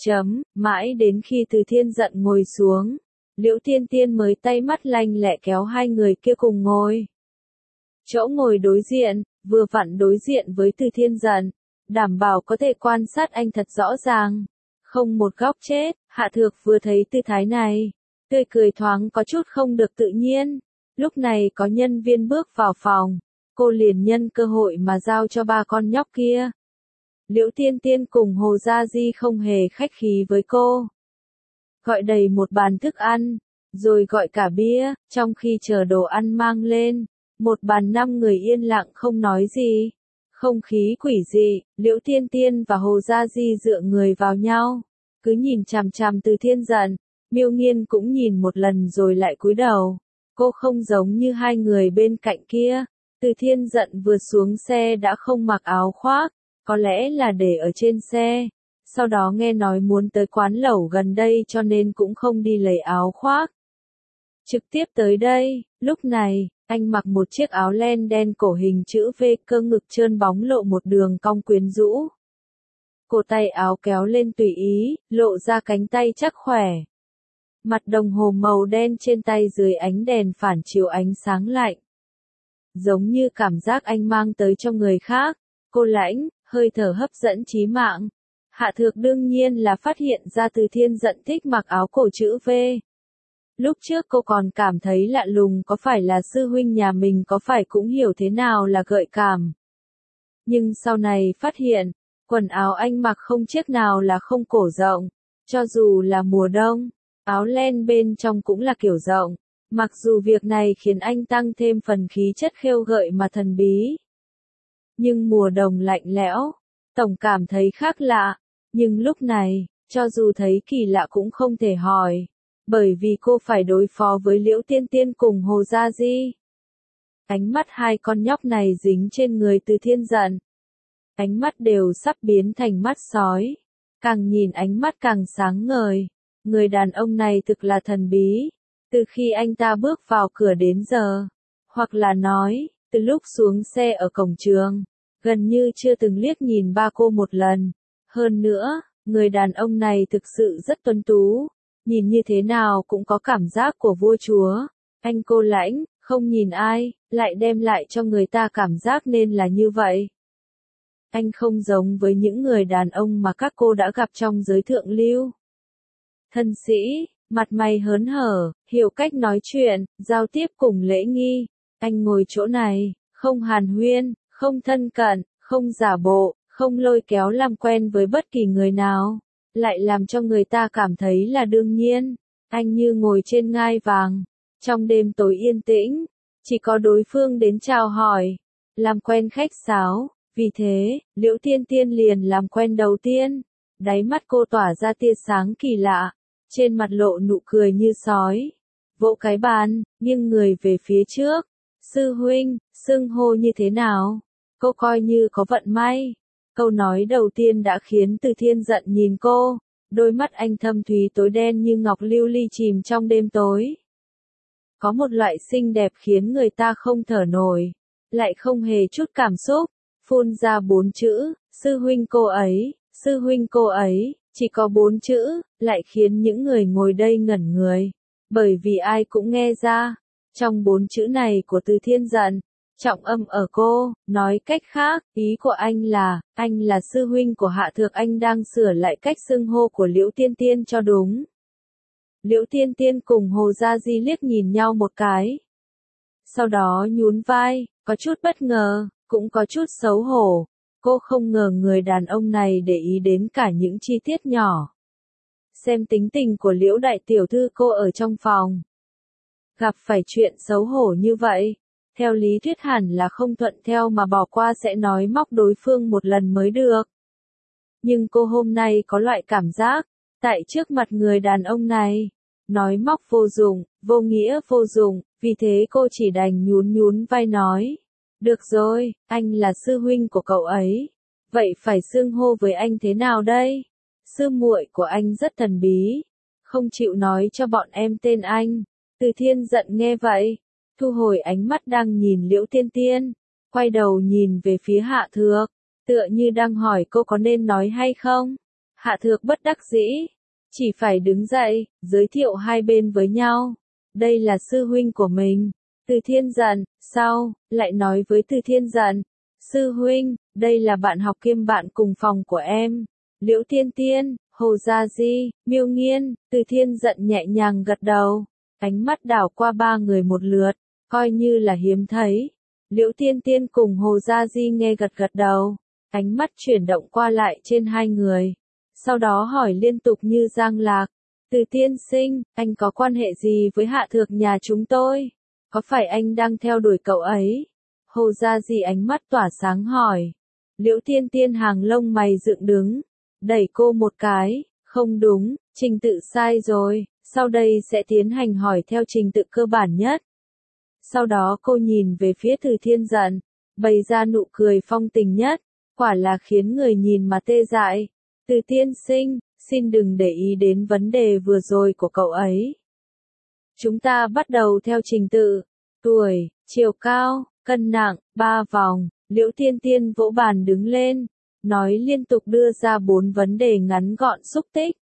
Mãi đến khi Từ Thiên Giận ngồi xuống, Liễu Tiên Tiên mới tay mắt lanh lẹ kéo hai người kia cùng ngồi. Chỗ ngồi đối diện, vừa vặn đối diện với Từ Thiên Giận, đảm bảo có thể quan sát anh thật rõ ràng. Không một góc chết, Hạ Thược vừa thấy tư thái này, tươi cười thoáng có chút không được tự nhiên. Lúc này có nhân viên bước vào phòng, cô liền nhân cơ hội mà giao cho 3 con nhóc kia. Liễu Tiên Tiên cùng Hồ Gia Di không hề khách khí với cô. Gọi đầy một bàn thức ăn, rồi gọi cả bia, trong khi chờ đồ ăn mang lên, một bàn 5 người yên lặng không nói gì. Không khí quỷ dị, Liễu Tiên Tiên và Hồ Gia Di dựa người vào nhau, cứ nhìn chằm chằm Từ Thiên Giận. Miêu Nghiên cũng nhìn một lần rồi lại cúi đầu. Cô không giống như hai người bên cạnh kia. Từ Thiên Giận vừa xuống xe đã không mặc áo khoác, có lẽ là để ở trên xe. Sau đó nghe nói muốn tới quán lẩu gần đây cho nên cũng không đi lấy áo khoác. Trực tiếp tới đây, lúc này, anh mặc một chiếc áo len đen cổ hình chữ V, cơ ngực trơn bóng lộ một đường cong quyến rũ. Cổ tay áo kéo lên tùy ý, lộ ra cánh tay chắc khỏe. Mặt đồng hồ màu đen trên tay dưới ánh đèn phản chiếu ánh sáng lạnh. Giống như cảm giác anh mang tới cho người khác, cô lãnh, hơi thở hấp dẫn chí mạng. Hạ Thược đương nhiên là phát hiện ra Từ Thiên Giận thích mặc áo cổ chữ V. Lúc trước cô còn cảm thấy lạ lùng có phải là sư huynh nhà mình có phải cũng hiểu thế nào là gợi cảm. Nhưng sau này phát hiện, quần áo anh mặc không chiếc nào là không cổ rộng, cho dù là mùa đông, áo len bên trong cũng là kiểu rộng. Mặc dù việc này khiến anh tăng thêm phần khí chất khêu gợi mà thần bí. Nhưng mùa đông lạnh lẽo, tổng cảm thấy khác lạ. Nhưng lúc này, cho dù thấy kỳ lạ cũng không thể hỏi. Bởi vì cô phải đối phó với Liễu Tiên Tiên cùng Hồ Gia Di. Ánh mắt hai con nhóc này dính trên người Từ Thiên Giận. Ánh mắt đều sắp biến thành mắt sói. Càng nhìn ánh mắt càng sáng ngời. Người đàn ông này thực là thần bí. Từ khi anh ta bước vào cửa đến giờ. Hoặc là nói, từ lúc xuống xe ở cổng trường. Gần như chưa từng liếc nhìn ba cô một lần. Hơn nữa, người đàn ông này thực sự rất tuấn tú. Nhìn như thế nào cũng có cảm giác của vua chúa. Anh cô lãnh, không nhìn ai, lại đem lại cho người ta cảm giác nên là như vậy. Anh không giống với những người đàn ông mà các cô đã gặp trong giới thượng lưu. Thân sĩ, mặt mày hớn hở, hiểu cách nói chuyện, giao tiếp cùng lễ nghi. Anh ngồi chỗ này, không hàn huyên, không thân cận, không giả bộ, không lôi kéo làm quen với bất kỳ người nào. Lại làm cho người ta cảm thấy là đương nhiên. Anh như ngồi trên ngai vàng. Trong đêm tối yên tĩnh, chỉ có đối phương đến chào hỏi, làm quen khách sáo. Vì thế, Liễu Tiên Tiên liền làm quen đầu tiên. Đáy mắt cô tỏa ra tia sáng kỳ lạ. Trên mặt lộ nụ cười như sói. Vỗ cái bàn, nghiêng người về phía trước. Sư huynh, xưng hô như thế nào? Cô coi như có vận may. Câu nói đầu tiên đã khiến Từ Thiên Giận nhìn cô. Đôi mắt anh thâm thúy tối đen như ngọc lưu ly chìm trong đêm tối. Có một loại xinh đẹp khiến người ta không thở nổi. Lại không hề chút cảm xúc. Phun ra 4 chữ, sư huynh cô ấy, sư huynh cô ấy, chỉ có 4 chữ, lại khiến những người ngồi đây ngẩn người. Bởi vì ai cũng nghe ra, trong 4 chữ này của Từ Thiên Giận, trọng âm ở cô, nói cách khác, ý của anh là sư huynh của Hạ Thược, anh đang sửa lại cách xưng hô của Liễu Tiên Tiên cho đúng. Liễu Tiên Tiên cùng Hồ Gia Di liếc nhìn nhau một cái. Sau đó nhún vai, có chút bất ngờ. Cũng có chút xấu hổ, cô không ngờ người đàn ông này để ý đến cả những chi tiết nhỏ. Xem tính tình của Liễu đại tiểu thư cô ở trong phòng. Gặp phải chuyện xấu hổ như vậy, theo lý thuyết hẳn là không thuận theo mà bỏ qua sẽ nói móc đối phương một lần mới được. Nhưng cô hôm nay có loại cảm giác, tại trước mặt người đàn ông này, nói móc vô dụng, vô nghĩa vô dụng, vì thế cô chỉ đành nhún vai nói. Được rồi, anh là sư huynh của cậu ấy. Vậy phải xưng hô với anh thế nào đây? Sư muội của anh rất thần bí. Không chịu nói cho bọn em tên anh. Từ Thiên Giận nghe vậy. Thu hồi ánh mắt đang nhìn Liễu Tiên Tiên. Quay đầu nhìn về phía Hạ Thược. Tựa như đang hỏi cô có nên nói hay không? Hạ Thược bất đắc dĩ. Chỉ phải đứng dậy, giới thiệu hai bên với nhau. Đây là sư huynh của mình. Từ Thiên Giận, sau, lại nói với Từ Thiên Giận, sư huynh, đây là bạn học kiêm bạn cùng phòng của em. Liễu Tiên Tiên, Hồ Gia Di, Miêu Nghiên. Từ Thiên Giận nhẹ nhàng gật đầu, ánh mắt đảo qua ba người một lượt, coi như là hiếm thấy. Liễu Tiên Tiên cùng Hồ Gia Di nghe gật đầu, ánh mắt chuyển động qua lại trên hai người. Sau đó hỏi liên tục như giang lạc, Từ tiên sinh, anh có quan hệ gì với Hạ Thược nhà chúng tôi? Có phải anh đang theo đuổi cậu ấy? Hồ Gia Di ánh mắt tỏa sáng hỏi. Liễu Tiên Tiên hàng lông mày dựng đứng, đẩy cô một cái, không đúng, trình tự sai rồi, sau đây sẽ tiến hành hỏi theo trình tự cơ bản nhất. Sau đó cô nhìn về phía Từ Thiên Giận, bày ra nụ cười phong tình nhất, quả là khiến người nhìn mà tê dại. Từ tiên sinh, xin đừng để ý đến vấn đề vừa rồi của cậu ấy. Chúng ta bắt đầu theo trình tự, tuổi, chiều cao, cân nặng, 3 vòng, Liễu Tiên Tiên vỗ bàn đứng lên, nói liên tục đưa ra 4 vấn đề ngắn gọn xúc tích.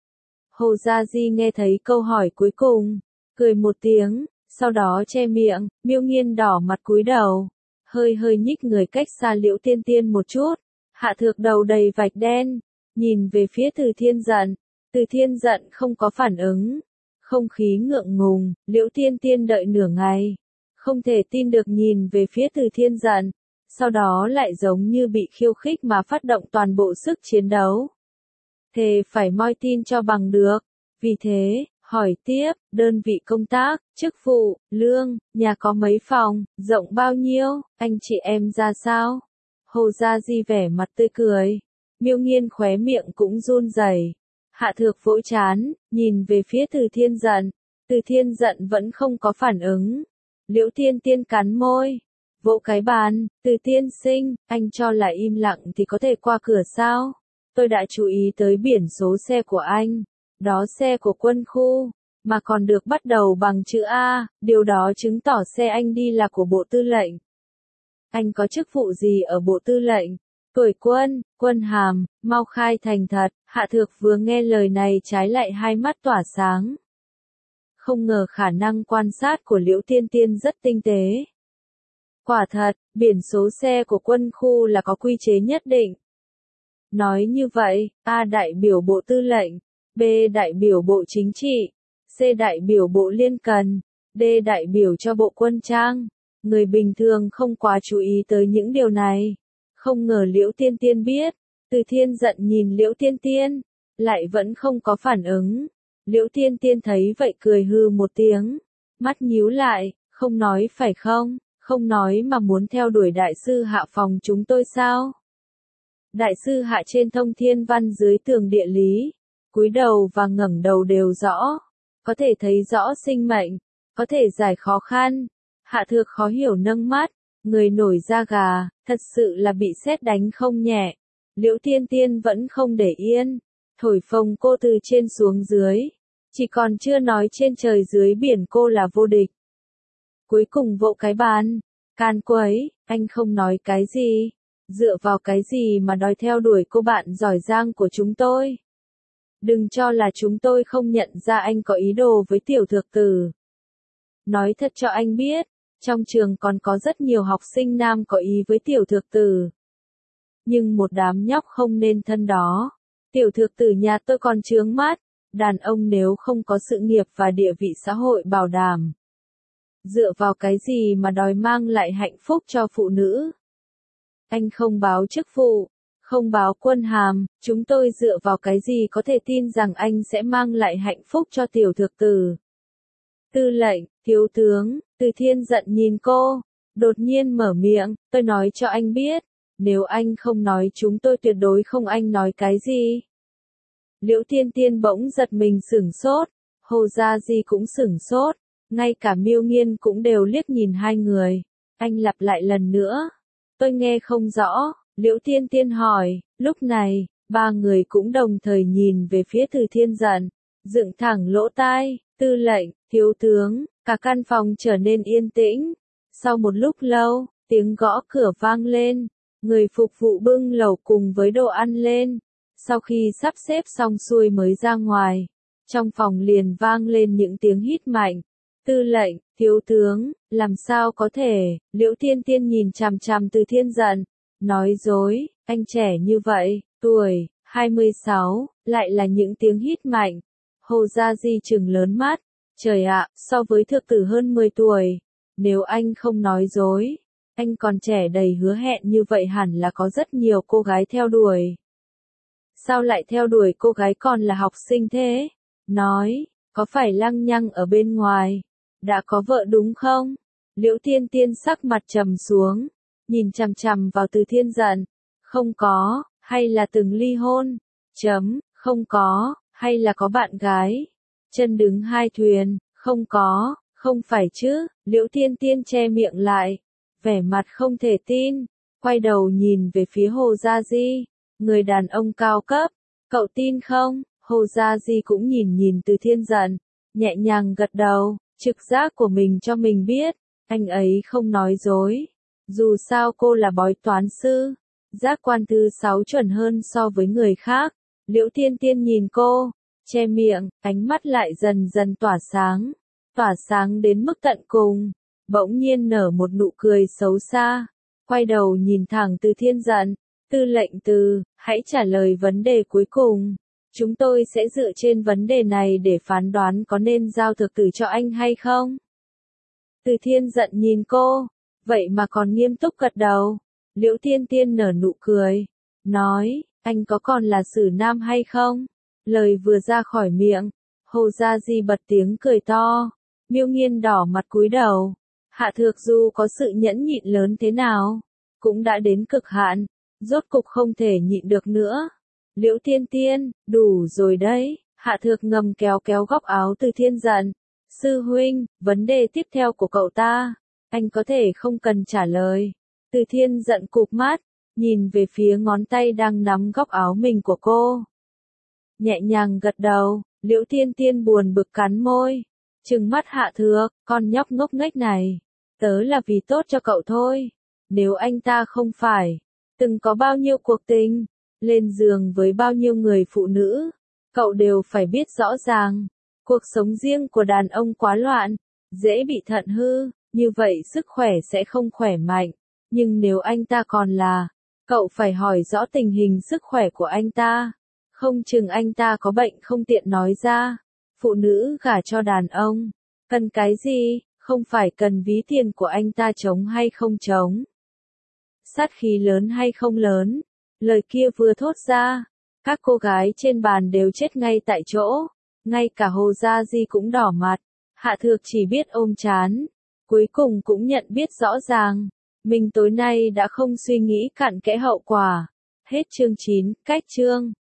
Hồ Gia Di nghe thấy câu hỏi cuối cùng, cười một tiếng, sau đó che miệng, Miêu Nghiên đỏ mặt cúi đầu, hơi nhích người cách xa Liễu Tiên Tiên một chút. Hạ Thược đầu đầy vạch đen, nhìn về phía Từ Thiên Giận. Từ Thiên Giận không có phản ứng. Không khí ngượng ngùng, Liễu Tiên Tiên đợi nửa ngày, không thể tin được nhìn về phía Từ Thiên Giận, sau đó lại giống như bị khiêu khích mà phát động toàn bộ sức chiến đấu. Thề phải moi tin cho bằng được. Vì thế, Hỏi tiếp, đơn vị công tác, chức vụ, lương, nhà có mấy phòng, rộng bao nhiêu, anh chị em ra sao? Hồ Gia Di vẻ mặt tươi cười. Miêu Nghiên khóe miệng cũng run rẩy. Hạ Thược vỗ trán, nhìn về phía Từ Thiên Giận. Từ Thiên Giận vẫn không có phản ứng. Liễu Tiên Tiên cắn môi, vỗ cái bàn, Từ tiên sinh, anh cho là im lặng thì có thể qua cửa sao? Tôi đã chú ý tới biển số xe của anh. Đó xe của quân khu, mà còn được bắt đầu bằng chữ A, điều đó chứng tỏ xe anh đi là của Bộ Tư lệnh. Anh có chức vụ gì ở Bộ Tư lệnh? Tuổi quân, quân hàm, mau khai thành thật. Hạ Thược vừa nghe lời này trái lại hai mắt tỏa sáng. Không ngờ khả năng quan sát của Liễu Tiên Tiên rất tinh tế. Quả thật, biển số xe của quân khu là có quy chế nhất định. Nói như vậy, A đại biểu Bộ Tư lệnh, B đại biểu Bộ Chính trị, C đại biểu Bộ Liên cần, D đại biểu cho Bộ Quân trang. Người bình thường không quá chú ý tới những điều này. Không ngờ Liễu Tiên Tiên biết. Từ Thiên Giận nhìn Liễu Tiên Tiên, lại vẫn không có phản ứng. Liễu Tiên Tiên thấy vậy cười hư một tiếng, mắt nhíu lại, không nói phải không, không nói mà muốn theo đuổi đại sư Hạ phòng chúng tôi sao? Đại sư Hạ trên thông thiên văn dưới tường địa lý, cúi đầu và ngẩng đầu đều rõ, có thể thấy rõ sinh mệnh, có thể giải khó khăn. Hạ Thược khó hiểu nâng mắt, người nổi da gà, thật sự là bị sét đánh không nhẹ. Liễu Tiên Tiên vẫn không để yên, thổi phồng cô từ trên xuống dưới, chỉ còn chưa nói trên trời dưới biển cô là vô địch. Cuối cùng vỗ cái bàn, can quấy, anh không nói cái gì, dựa vào cái gì mà đòi theo đuổi cô bạn giỏi giang của chúng tôi. Đừng cho là chúng tôi không nhận ra anh có ý đồ với Tiểu Thược Tử. Nói thật cho anh biết, trong trường còn có rất nhiều học sinh nam có ý với Tiểu Thược Tử. Nhưng một đám nhóc không nên thân đó. Tiểu Thược Tử nhà tôi còn chướng mắt, đàn ông nếu không có sự nghiệp và địa vị xã hội bảo đảm. Dựa vào cái gì mà đòi mang lại hạnh phúc cho phụ nữ? Anh không báo chức vụ, không báo quân hàm, chúng tôi dựa vào cái gì có thể tin rằng anh sẽ mang lại hạnh phúc cho Tiểu Thược Tử? Tư lệnh, thiếu tướng, Từ Thiên Giận nhìn cô, đột nhiên mở miệng, tôi nói cho anh biết, nếu anh không nói chúng tôi tuyệt đối không anh nói cái gì. Liễu Tiên Tiên bỗng giật mình sửng sốt, Hồ Gia Di cũng sửng sốt, ngay cả Miêu Nghiên cũng đều liếc nhìn hai người. Anh lặp lại lần nữa, tôi nghe không rõ, Liễu Tiên Tiên hỏi, lúc này, ba người cũng đồng thời nhìn về phía Từ Thiên Giận, dựng thẳng lỗ tai, tư lệnh, thiếu tướng, cả căn phòng trở nên yên tĩnh. Sau một lúc lâu, tiếng gõ cửa vang lên, người phục vụ bưng lẩu cùng với đồ ăn lên. Sau khi sắp xếp xong xuôi mới ra ngoài, trong phòng liền vang lên những tiếng hít mạnh. Tư lệnh, thiếu tướng, làm sao có thể? Liễu Tiên Tiên nhìn chằm chằm Từ Thiên Giận, nói dối, anh trẻ như vậy, tuổi 26, lại là những tiếng hít mạnh. Hồ Gia Di trừng lớn mắt, trời ạ, so với Thược Tử hơn 10 tuổi, nếu anh không nói dối, anh còn trẻ đầy hứa hẹn như vậy hẳn là có rất nhiều cô gái theo đuổi. Sao lại theo đuổi cô gái còn là học sinh thế? Nói, có phải lăng nhăng ở bên ngoài? Đã có vợ đúng không? Liễu Tiên Tiên sắc mặt trầm xuống, nhìn chằm chằm vào Từ Thiên Giận. Không có, hay là từng ly hôn? Không có, hay là có bạn gái? Chân đứng hai thuyền, không có, không phải chứ? Liễu Tiên Tiên che miệng lại, vẻ mặt không thể tin, quay đầu nhìn về phía Hồ Gia Di. Người đàn ông cao cấp, cậu tin không? Hồ Gia Di cũng nhìn Từ Thiên Giận, nhẹ nhàng gật đầu, trực giác của mình cho mình biết, anh ấy không nói dối. Dù sao cô là bói toán sư, giác quan thứ 6 chuẩn hơn so với người khác. Liễu Tiên Tiên nhìn cô, che miệng, ánh mắt lại dần dần tỏa sáng đến mức tận cùng, bỗng nhiên nở một nụ cười xấu xa, quay đầu nhìn thẳng Từ Thiên Giận. Tư lệnh Từ, hãy trả lời vấn đề cuối cùng. Chúng tôi sẽ dựa trên vấn đề này để phán đoán có nên giao Thược Tử cho anh hay không. Từ Thiên Giận nhìn cô, vậy mà còn nghiêm túc gật đầu. Liễu Tiên Tiên nở nụ cười, nói, anh có còn là xử nam hay không? Lời vừa ra khỏi miệng, Hồ Gia Di bật tiếng cười to. Miêu Nghiên đỏ mặt cúi đầu. Hạ Thược dù có sự nhẫn nhịn lớn thế nào, cũng đã đến cực hạn, rốt cục không thể nhịn được nữa. Liễu Tiên Tiên, đủ rồi đấy. Hạ Thược ngầm kéo kéo góc áo Từ Thiên giận. Sư huynh, vấn đề tiếp theo của cậu ta, anh có thể không cần trả lời. Từ Thiên giận cụp mắt, nhìn về phía ngón tay đang nắm góc áo mình của cô. Nhẹ nhàng gật đầu, Liễu Tiên Tiên buồn bực cắn môi. Trừng mắt Hạ Thược, con nhóc ngốc nghếch này. Tớ là vì tốt cho cậu thôi. Nếu anh ta không phải, từng có bao nhiêu cuộc tình, lên giường với bao nhiêu người phụ nữ, cậu đều phải biết rõ ràng. Cuộc sống riêng của đàn ông quá loạn, dễ bị thận hư, như vậy sức khỏe sẽ không khỏe mạnh. Nhưng nếu anh ta còn là, cậu phải hỏi rõ tình hình sức khỏe của anh ta. Không chừng anh ta có bệnh không tiện nói ra. Phụ nữ gả cho đàn ông, cần cái gì, không phải cần ví tiền của anh ta trống hay không trống. Sát khí lớn hay không lớn. Lời kia vừa thốt ra, các cô gái trên bàn đều chết ngay tại chỗ. Ngay cả Hồ Gia Di cũng đỏ mặt. Hạ Thược chỉ biết ôm trán. Cuối cùng cũng nhận biết rõ ràng. Mình tối nay đã không suy nghĩ cặn kẽ hậu quả. Hết chương 9, cách chương.